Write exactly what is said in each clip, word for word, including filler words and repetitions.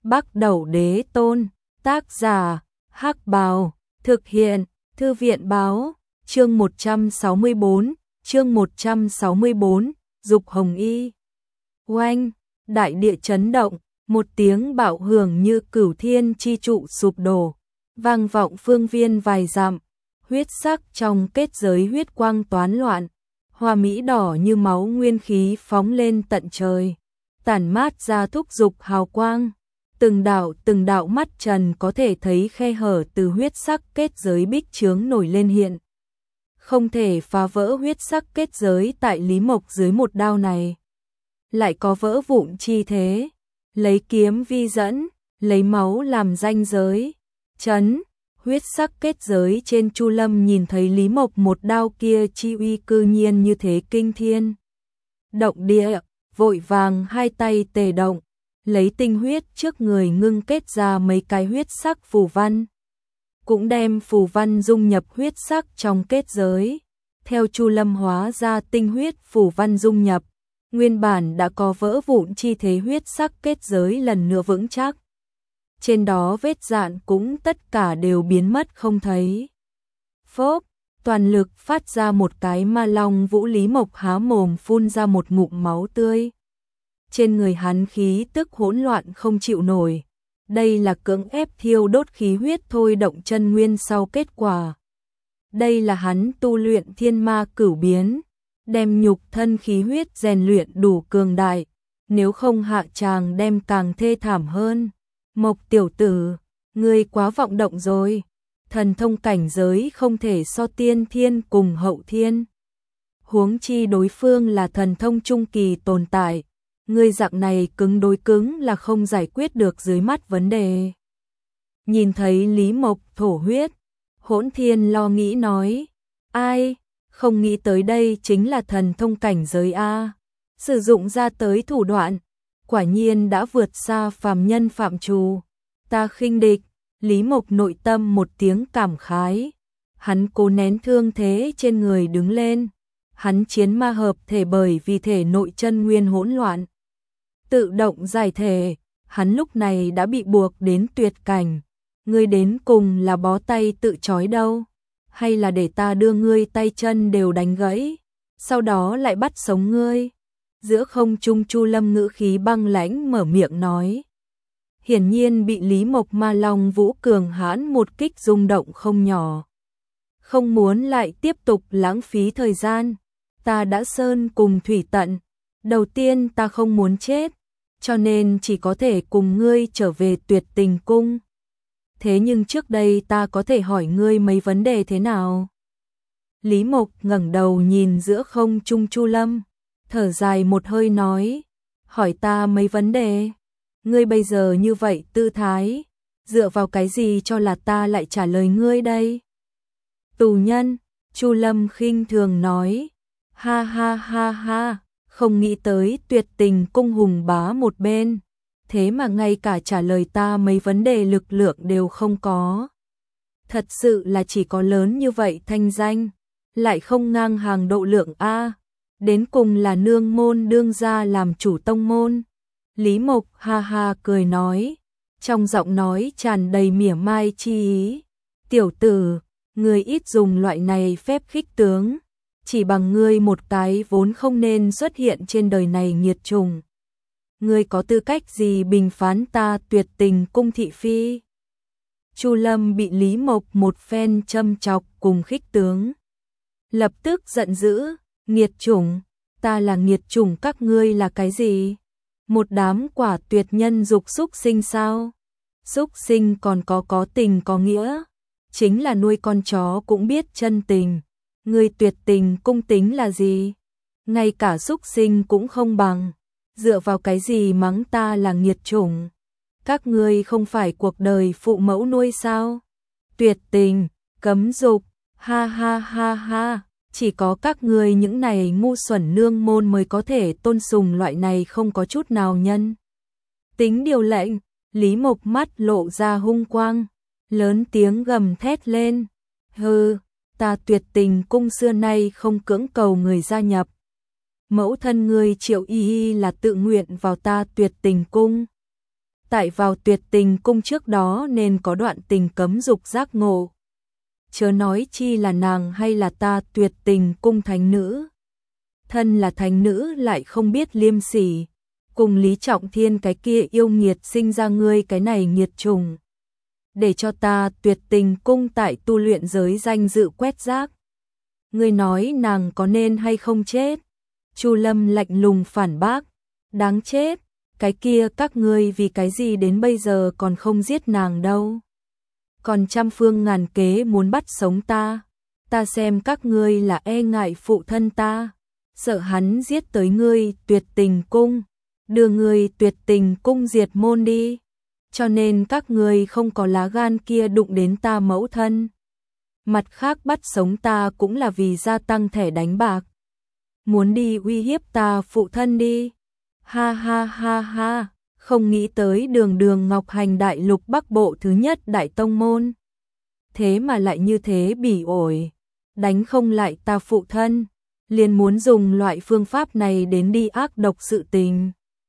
Bắc Đẩu Đế Tôn, tác giả, Hắc Bào, thực hiện, Thư viện báo, chương một trăm sáu mươi tư, chương một trăm sáu mươi tư, Dục Hồng Y. Oanh, đại địa chấn động, một tiếng bạo hưởng như cửu thiên chi trụ sụp đổ, vang vọng phương viên vài dặm, huyết sắc trong kết giới huyết quang toán loạn, hoa mỹ đỏ như máu nguyên khí phóng lên tận trời, tản mát ra thúc dục hào quang. Từng đạo từng đạo mắt trần có thể thấy khe hở từ huyết sắc kết giới bích chướng nổi lên hiện. Không thể phá vỡ huyết sắc kết giới tại Lý Mộc dưới một đao này. Lại có vỡ vụn chi thế, lấy kiếm vi dẫn, lấy máu làm ranh giới. Chấn, huyết sắc kết giới trên Chu Lâm nhìn thấy Lý Mộc một đao kia chi uy cư nhiên như thế kinh thiên. Động địa, vội vàng hai tay tề động. Lấy tinh huyết trước người ngưng kết ra mấy cái huyết sắc phù văn. Cũng đem phù văn dung nhập huyết sắc trong kết giới. Theo Chu Lâm hóa ra tinh huyết phù văn dung nhập. Nguyên bản đã có vỡ vụn chi thế huyết sắc kết giới lần nữa vững chắc. Trên đó vết dạn cũng tất cả đều biến mất không thấy. Phốp, toàn lực phát ra một cái ma long vũ. Lý Mộc há mồm phun ra một ngụm máu tươi. Trên người hắn khí tức hỗn loạn không chịu nổi. Đây là cưỡng ép thiêu đốt khí huyết thôi động chân nguyên sau kết quả. Đây là hắn tu luyện thiên ma cửu biến, đem nhục thân khí huyết rèn luyện đủ cường đại, nếu không hạ tràng đem càng thê thảm hơn. Mộc tiểu tử, ngươi quá vọng động rồi, thần thông cảnh giới không thể so tiên thiên cùng hậu thiên. Huống chi đối phương là thần thông trung kỳ tồn tại. Ngươi dạng này cứng đối cứng là không giải quyết được dưới mắt vấn đề. Nhìn thấy Lý Mộc thổ huyết, Hỗn Thiên lo nghĩ nói, ai, không nghĩ tới đây chính là thần thông cảnh giới A. Sử dụng ra tới thủ đoạn, quả nhiên đã vượt xa phàm nhân phạm trù. Ta khinh địch, Lý Mộc nội tâm một tiếng cảm khái. Hắn cố nén thương thế trên người đứng lên. Hắn chiến ma hợp thể bởi vì thể nội chân nguyên hỗn loạn. Tự động giải thể, hắn lúc này đã bị buộc đến tuyệt cảnh. Ngươi đến cùng là bó tay tự trói đâu, hay là để ta đưa ngươi tay chân đều đánh gãy, sau đó lại bắt sống ngươi. Giữa không trung Chu Lâm ngữ khí băng lãnh mở miệng nói. Hiển nhiên bị Lý Mộc ma long vũ cường hãn một kích rung động không nhỏ. Không muốn lại tiếp tục lãng phí thời gian, ta đã sơn cùng thủy tận. Đầu tiên ta không muốn chết, cho nên chỉ có thể cùng ngươi trở về Tuyệt Tình Cung. Thế nhưng trước đây ta có thể hỏi ngươi mấy vấn đề thế nào? Lý Mộc ngẩng đầu nhìn giữa không trung Chu Lâm, thở dài một hơi nói, hỏi ta mấy vấn đề? Ngươi bây giờ như vậy tư thái, dựa vào cái gì cho là ta lại trả lời ngươi đây? Tù nhân, Chu Lâm khinh thường nói, ha ha ha ha. Không nghĩ tới Tuyệt Tình Cung hùng bá một bên, thế mà ngay cả trả lời ta mấy vấn đề lực lượng đều không có. Thật sự là chỉ có lớn như vậy thanh danh, lại không ngang hàng độ lượng A, đến cùng là nương môn đương gia làm chủ tông môn. Lý Mộc ha ha cười nói, trong giọng nói tràn đầy mỉa mai chi ý. Tiểu tử, người ít dùng loại này phép khích tướng. Chỉ bằng ngươi một cái vốn không nên xuất hiện trên đời này nghiệt trùng. Ngươi có tư cách gì bình phán ta Tuyệt Tình Cung thị phi? Chu Lâm bị Lý Mộc một phen châm chọc cùng khích tướng. Lập tức giận dữ, nghiệt chủng, ta là nghiệt chủng các ngươi là cái gì? Một đám quả tuyệt nhân dục xúc sinh sao? Xúc sinh còn có có tình có nghĩa, chính là nuôi con chó cũng biết chân tình. Ngươi Tuyệt Tình Cung tính là gì? Ngay cả xúc sinh cũng không bằng. Dựa vào cái gì mắng ta là nghiệt chủng? Các ngươi không phải cuộc đời phụ mẫu nuôi sao? Tuyệt tình, cấm dục, ha ha ha ha. Chỉ có các ngươi những này ngu xuẩn nương môn mới có thể tôn sùng loại này không có chút nào nhân tính điều lệnh. Lý Mộc mắt lộ ra hung quang, lớn tiếng gầm thét lên. Hừ, ta Tuyệt Tình Cung xưa nay không cưỡng cầu người gia nhập. Mẫu thân ngươi Triệu Y Y là tự nguyện vào ta Tuyệt Tình Cung. tại vào Tuyệt Tình cung trước đó nên có đoạn tình cấm dục giác ngộ. Chớ nói chi là nàng hay là ta, Tuyệt Tình cung thánh nữ. Thân là thánh nữ lại không biết liêm sỉ, cùng Lý Trọng Thiên cái kia yêu nghiệt sinh ra ngươi cái này nghiệt trùng. Để cho ta Tuyệt Tình cung tại tu luyện giới danh dự quét rác. Ngươi nói nàng có nên hay không chết? Chu Lâm lạnh lùng phản bác, đáng chết, cái kia các ngươi vì cái gì đến bây giờ còn không giết nàng đâu? Còn trăm phương ngàn kế muốn bắt sống ta, ta xem các ngươi là e ngại phụ thân ta, sợ hắn giết tới ngươi Tuyệt Tình cung, đưa ngươi Tuyệt Tình cung diệt môn đi, cho nên các ngươi không có lá gan kia đụng đến ta mẫu thân. Mặt khác bắt sống ta cũng là vì gia tăng thẻ đánh bạc, muốn đi uy hiếp ta phụ thân đi. Ha ha ha ha, không nghĩ tới đường đường Ngọc Hành đại lục Bắc Bộ thứ nhất đại tông môn. Thế mà lại như thế bỉ ổi, đánh không lại ta phụ thân, liền muốn dùng loại phương pháp này đến đi ác độc sự tình.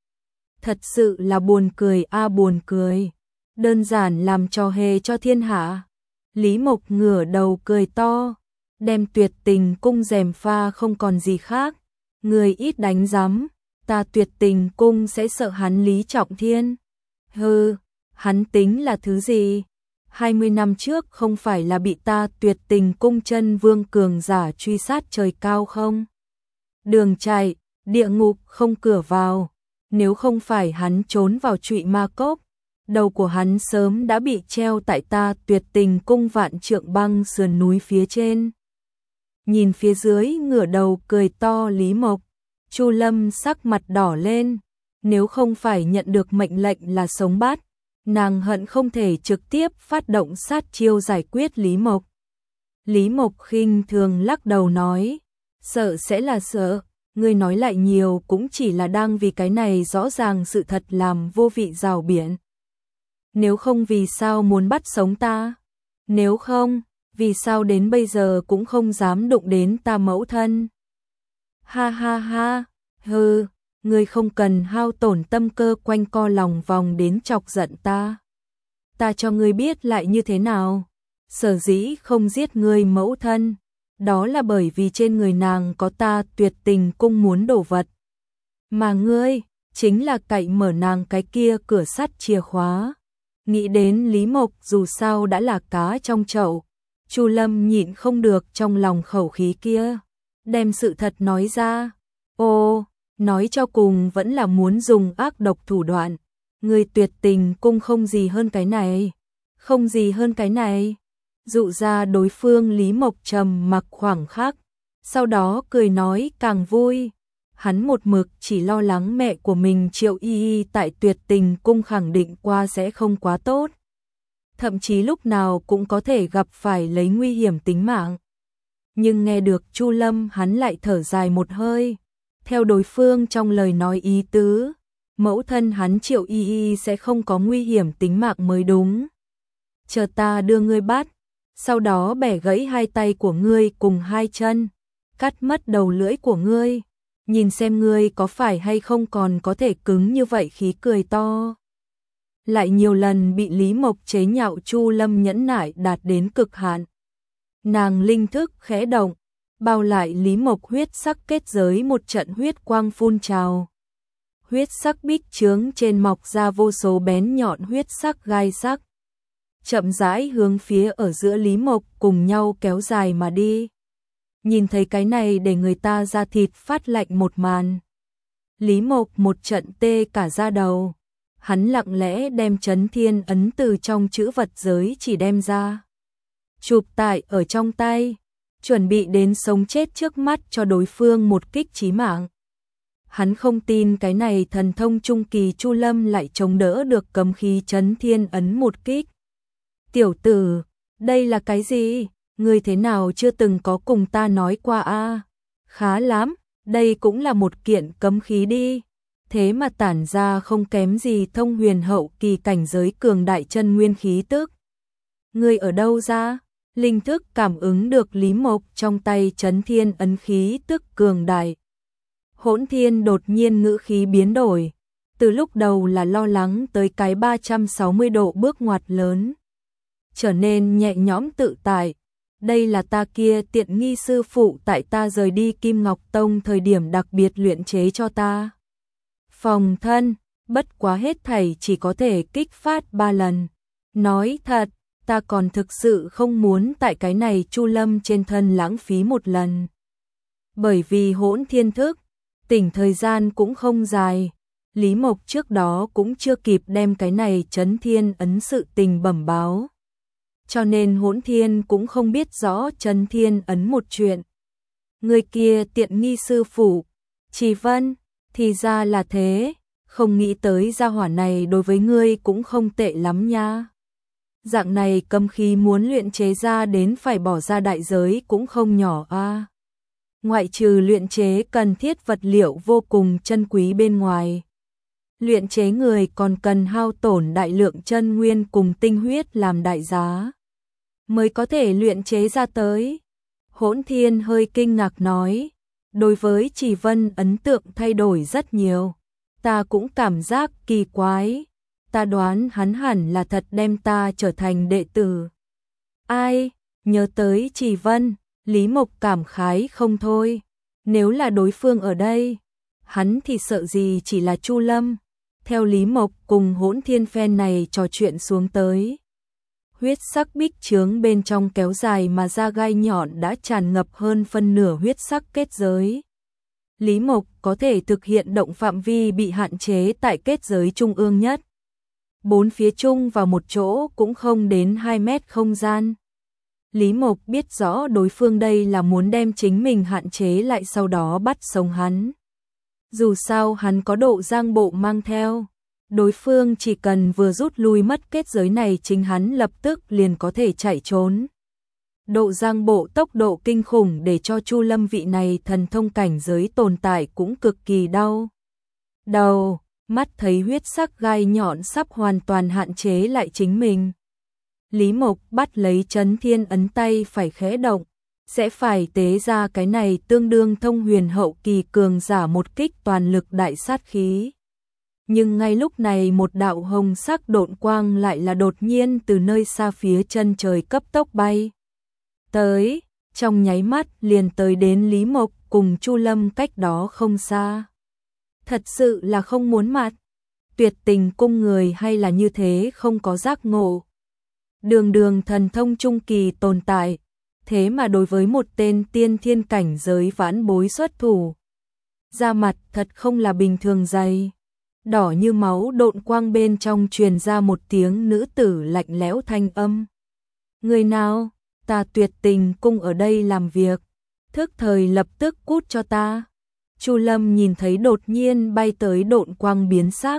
Thật sự là buồn cười a à, buồn cười, đơn giản làm trò hề cho thiên hạ. Lý Mộc ngửa đầu cười to, đem Tuyệt Tình cung rèm pha không còn gì khác, người ít đánh rắm. Ta Tuyệt Tình cung sẽ sợ hắn Lý Trọng Thiên? Hừ, hắn tính là thứ gì? hai mươi năm trước không phải là bị ta Tuyệt Tình cung chân vương cường giả truy sát trời cao không? Đường chạy, địa ngục không cửa vào, nếu không phải hắn trốn vào Trụy Ma Cốc, đầu của hắn sớm đã bị treo tại ta Tuyệt Tình cung vạn trượng băng sườn núi phía trên. Nhìn phía dưới ngửa đầu cười to Lý Mộc, Chu Lâm sắc mặt đỏ lên, nếu không phải nhận được mệnh lệnh là sống bắt, nàng hận không thể trực tiếp phát động sát chiêu giải quyết Lý Mộc. Lý Mộc khinh thường lắc đầu nói, sợ sẽ là sợ, ngươi nói lại nhiều cũng chỉ là đang vì cái này rõ ràng sự thật làm vô vị rào biển. Nếu không vì sao muốn bắt sống ta? Nếu không, vì sao đến bây giờ cũng không dám đụng đến ta mẫu thân? Ha ha ha, hừ, ngươi không cần hao tổn tâm cơ quanh co lòng vòng đến chọc giận ta. Ta cho ngươi biết lại như thế nào? Sở dĩ không giết ngươi mẫu thân, đó là bởi vì trên người nàng có ta Tuyệt Tình cung muốn đổ vật. Mà ngươi, chính là cậy mở nàng cái kia cửa sắt chìa khóa. Nghĩ đến Lý Mộc dù sao đã là cá trong chậu, Chu Lâm nhịn không được trong lòng khẩu khí kia, đem sự thật nói ra. Ô, nói cho cùng vẫn là muốn dùng ác độc thủ đoạn. Người Tuyệt Tình cung không gì hơn cái này, không gì hơn cái này. Dụ ra đối phương Lý Mộc trầm mặc khoảng khắc, sau đó cười nói càng vui. Hắn một mực chỉ lo lắng mẹ của mình Triệu Y Y tại Tuyệt Tình cung khẳng định qua sẽ không quá tốt. Thậm chí lúc nào cũng có thể gặp phải lấy nguy hiểm tính mạng. Nhưng nghe được Chu Lâm hắn lại thở dài một hơi. Theo đối phương trong lời nói ý tứ, mẫu thân hắn Triệu Y Y sẽ không có nguy hiểm tính mạng mới đúng. Chờ ta đưa ngươi bắt, sau đó bẻ gãy hai tay của ngươi cùng hai chân, cắt mất đầu lưỡi của ngươi, nhìn xem ngươi có phải hay không còn có thể cứng như vậy. Khí cười to. Lại nhiều lần bị Lý Mộc chế nhạo, Chu Lâm nhẫn nại đạt đến cực hạn. Nàng linh thức khẽ động, bao lại Lý Mộc huyết sắc kết giới, một trận huyết quang phun trào. Huyết sắc bích chướng trên mọc ra vô số bén nhọn huyết sắc gai sắc, chậm rãi hướng phía ở giữa Lý Mộc cùng nhau kéo dài mà đi. Nhìn thấy cái này để người ta da thịt phát lạnh một màn. Lý Mộc một trận tê cả da đầu. Hắn lặng lẽ đem Chấn Thiên ấn từ trong chữ vật giới chỉ đem ra, chụp tại ở trong tay, chuẩn bị đến sống chết trước mắt cho đối phương một kích chí mạng. Hắn không tin cái này thần thông trung kỳ Chu Lâm lại chống đỡ được cấm khí Chấn Thiên ấn một kích. Tiểu tử, đây là cái gì? Ngươi thế nào chưa từng có cùng ta nói qua a? À? Khá lắm, đây cũng là một kiện cấm khí đi. Thế mà tản ra không kém gì thông huyền hậu kỳ cảnh giới cường đại chân nguyên khí tức. Ngươi ở đâu ra? Linh thức cảm ứng được Lý Mộc trong tay Chấn Thiên ấn khí tức cường đại. Hỗn Thiên đột nhiên ngữ khí biến đổi, từ lúc đầu là lo lắng tới cái ba trăm sáu mươi độ bước ngoặt lớn, trở nên nhẹ nhõm tự tại. Đây là ta kia tiện nghi sư phụ tại ta rời đi Kim Ngọc Tông thời điểm đặc biệt luyện chế cho ta. Phòng thân, bất quá hết thảy chỉ có thể kích phát ba lần. Nói thật, ta còn thực sự không muốn tại cái này Chu Lâm trên thân lãng phí một lần. Bởi vì hỗn thiên thức, tỉnh thời gian cũng không dài. Lý Mộc trước đó cũng chưa kịp đem cái này chấn thiên ấn sự tình bẩm báo. Cho nên hỗn thiên cũng không biết rõ chấn thiên ấn một chuyện. Người kia tiện nghi sư phụ, Trì Vân, thì ra là thế, không nghĩ tới gia hỏa này đối với ngươi cũng không tệ lắm nha. Dạng này cấm khí muốn luyện chế ra đến phải bỏ ra đại giới cũng không nhỏ a. À. Ngoại trừ luyện chế cần thiết vật liệu vô cùng chân quý bên ngoài. Luyện chế người còn cần hao tổn đại lượng chân nguyên cùng tinh huyết làm đại giá, mới có thể luyện chế ra tới. Hỗn Thiên hơi kinh ngạc nói, đối với Trì Vân ấn tượng thay đổi rất nhiều. Ta cũng cảm giác kỳ quái, ta đoán hắn hẳn là thật đem ta trở thành đệ tử. Ai, nhớ tới Trì Vân, Lý Mộc cảm khái không thôi. Nếu là đối phương ở đây, hắn thì sợ gì chỉ là Chu Lâm. Theo Lý Mộc cùng Hỗn Thiên phen này trò chuyện xuống tới. Huyết sắc bích chướng bên trong kéo dài mà ra gai nhọn đã tràn ngập hơn phân nửa huyết sắc kết giới. Lý Mộc có thể thực hiện động phạm vi bị hạn chế tại kết giới trung ương nhất. Bốn phía chung vào một chỗ cũng không đến hai mét không gian. Lý Mộc biết rõ đối phương đây là muốn đem chính mình hạn chế lại sau đó bắt sống hắn. Dù sao hắn có độ giang bộ mang theo, đối phương chỉ cần vừa rút lui mất kết giới này chính hắn lập tức liền có thể chạy trốn. Độ giang bộ tốc độ kinh khủng để cho Chu Lâm vị này thần thông cảnh giới tồn tại cũng cực kỳ đau đầu, mắt thấy huyết sắc gai nhọn sắp hoàn toàn hạn chế lại chính mình. Lý Mộc bắt lấy chấn thiên ấn tay phải khẽ động, sẽ phải tế ra cái này tương đương thông huyền hậu kỳ cường giả một kích toàn lực đại sát khí. Nhưng ngay lúc này một đạo hồng sắc độn quang lại là đột nhiên từ nơi xa phía chân trời cấp tốc bay tới, trong nháy mắt liền tới đến Lý Mộc cùng Chu Lâm cách đó không xa. Thật sự là không muốn mặt, tuyệt tình cung người hay là như thế không có giác ngộ. Đường đường thần thông trung kỳ tồn tại, thế mà đối với một tên tiên thiên cảnh giới vãn bối xuất thủ. Da mặt thật không là bình thường dày, đỏ như máu độn quang bên trong truyền ra một tiếng nữ tử lạnh lẽo thanh âm. Người nào? Ta tuyệt tình cung ở đây làm việc, thức thời lập tức cút cho ta. Chu Lâm nhìn thấy đột nhiên bay tới độn quang biến sắc.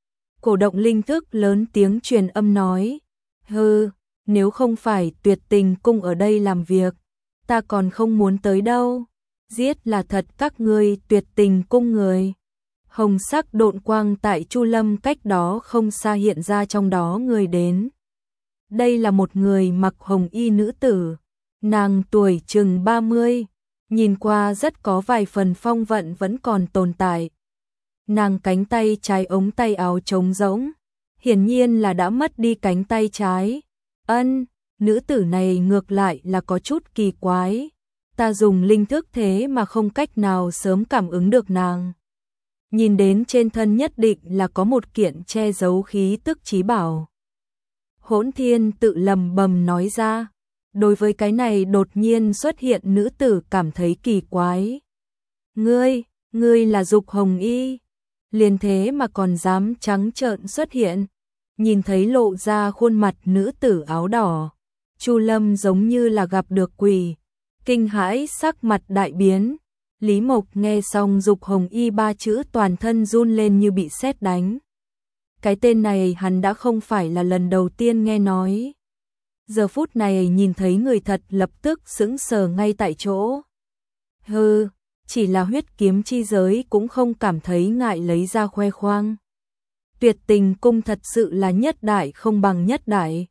Cổ động linh thức lớn tiếng truyền âm nói, hừ, nếu không phải tuyệt tình cung ở đây làm việc, ta còn không muốn tới đâu. Giết là thật các ngươi tuyệt tình cung người. Hồng sắc độn quang tại Chu Lâm cách đó không xa hiện ra trong đó người đến. Đây là một người mặc hồng y nữ tử, nàng tuổi chừng ba mươi, nhìn qua rất có vài phần phong vận vẫn còn tồn tại. Nàng cánh tay trái ống tay áo trống rỗng, hiển nhiên là đã mất đi cánh tay trái. Ân, nữ tử này ngược lại là có chút kỳ quái, ta dùng linh thức thế mà không cách nào sớm cảm ứng được nàng. Nhìn đến trên thân nhất định là có một kiện che giấu khí tức chí bảo. Hỗn Thiên tự lầm bầm nói ra, đối với cái này đột nhiên xuất hiện nữ tử cảm thấy kỳ quái. Ngươi, ngươi là Dục Hồng Y, liền thế mà còn dám trắng trợn xuất hiện. Nhìn thấy lộ ra khuôn mặt nữ tử áo đỏ, Chu Lâm giống như là gặp được quỷ, kinh hãi sắc mặt đại biến. Lý Mộc nghe xong Dục Hồng Y ba chữ toàn thân run lên như bị sét đánh. Cái tên này hắn đã không phải là lần đầu tiên nghe nói. Giờ phút này nhìn thấy người thật lập tức sững sờ ngay tại chỗ. Hừ, chỉ là huyết kiếm chi giới cũng không cảm thấy ngại lấy ra khoe khoang. Tuyệt tình cung thật sự là nhất đại không bằng nhất đại.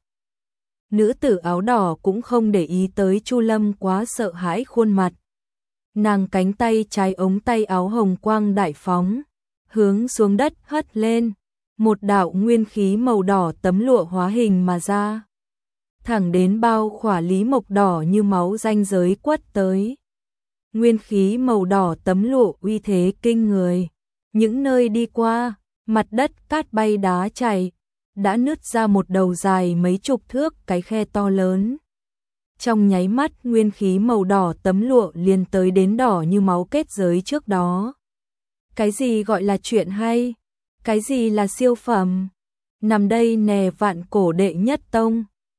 Nữ tử áo đỏ cũng không để ý tới Chu Lâm quá sợ hãi khuôn mặt. Nàng cánh tay trái ống tay áo hồng quang đại phóng, hướng xuống đất hất lên, một đạo nguyên khí màu đỏ tấm lụa hóa hình mà ra, thẳng đến bao khỏa Lý Mộc đỏ như máu ranh giới quất tới. Nguyên khí màu đỏ tấm lụa uy thế kinh người, những nơi đi qua, mặt đất cát bay đá chảy, đã nứt ra một đầu dài mấy chục thước cái khe to lớn. Trong nháy mắt nguyên khí màu đỏ tấm lụa liền tới đến đỏ như máu kết giới trước đó. Cái gì gọi là chuyện hay? Cái gì là siêu phẩm? Nằm đây nè vạn cổ đệ nhất tông.